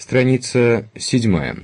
Страница 7.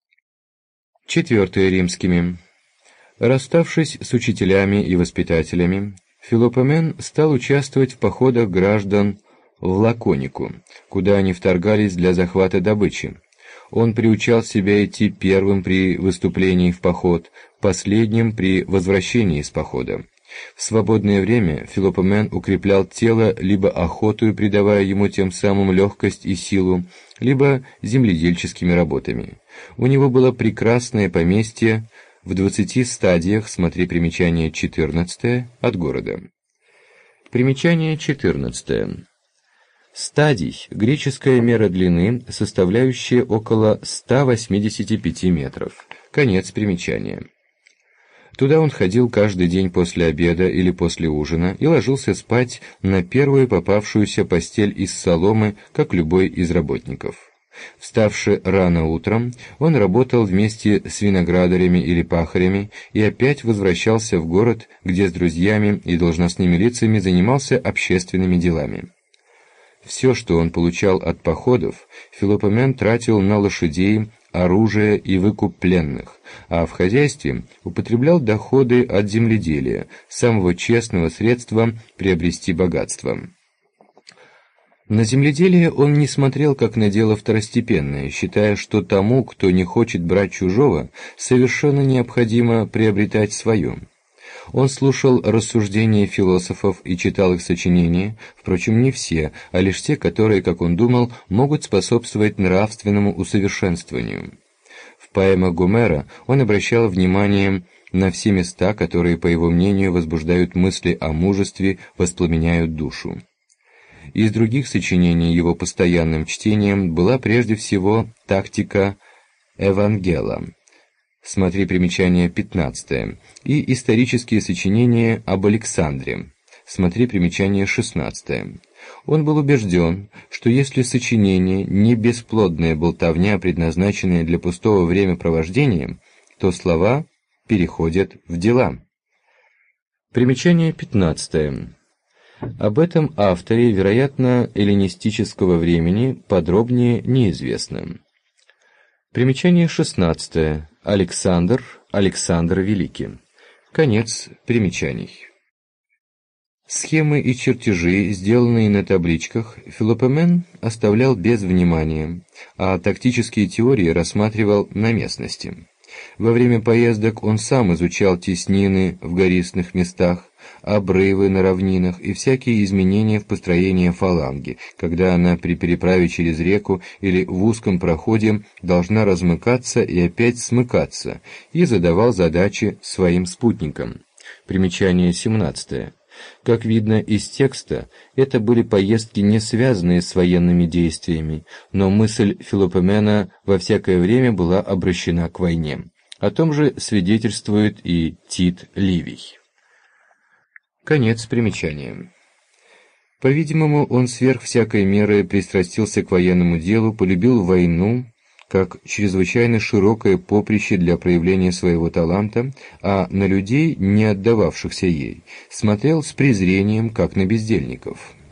4 римскими. Расставшись с учителями и воспитателями, Филопомен стал участвовать в походах граждан в Лаконику, куда они вторгались для захвата добычи. Он приучал себя идти первым при выступлении в поход, последним при возвращении из похода. В свободное время Филопомен укреплял тело либо охотою, придавая ему тем самым легкость и силу, либо земледельческими работами. У него было прекрасное поместье в 20 стадиях, смотри примечание 14 от города. Примечание 14. Стадий – греческая мера длины, составляющая около 185 метров. Конец примечания. Туда он ходил каждый день после обеда или после ужина и ложился спать на первую попавшуюся постель из соломы, как любой из работников. Вставши рано утром, он работал вместе с виноградарями или пахарями и опять возвращался в город, где с друзьями и должностными лицами занимался общественными делами. Все, что он получал от походов, Филопомен тратил на лошадей, оружие и выкуп пленных, а в хозяйстве употреблял доходы от земледелия, самого честного средства приобрести богатство. На земледелие он не смотрел как на дело второстепенное, считая, что тому, кто не хочет брать чужого, совершенно необходимо приобретать свое. Он слушал рассуждения философов и читал их сочинения, впрочем, не все, а лишь те, которые, как он думал, могут способствовать нравственному усовершенствованию. В поэмах Гомера он обращал внимание на все места, которые, по его мнению, возбуждают мысли о мужестве, воспламеняют душу. Из других сочинений его постоянным чтением была прежде всего тактика Евангела. Смотри примечание 15, и исторические сочинения об Александре. Смотри примечание 16. Он был убежден, что если сочинение не бесплодная болтовня, предназначенная для пустого времяпровождения, то слова переходят в дела. Примечание 15. Об этом авторе, вероятно, эллинистического времени, подробнее неизвестно. Примечание 16. Александр Великий. Конец примечаний. Схемы и чертежи, сделанные на табличках, Филопомен оставлял без внимания, а тактические теории рассматривал на местности. Во время поездок он сам изучал теснины в гористых местах, обрывы на равнинах и всякие изменения в построении фаланги, когда она при переправе через реку или в узком проходе должна размыкаться и опять смыкаться, и задавал задачи своим спутникам. Примечание 17. Как видно из текста, это были поездки, не связанные с военными действиями, но мысль Филопомена во всякое время была обращена к войне. О том же свидетельствует и Тит Ливий. Конец примечания. По-видимому, он сверх всякой меры пристрастился к военному делу, полюбил войну как чрезвычайно широкое поприще для проявления своего таланта, а на людей, не отдававшихся ей, смотрел с презрением, как на бездельников.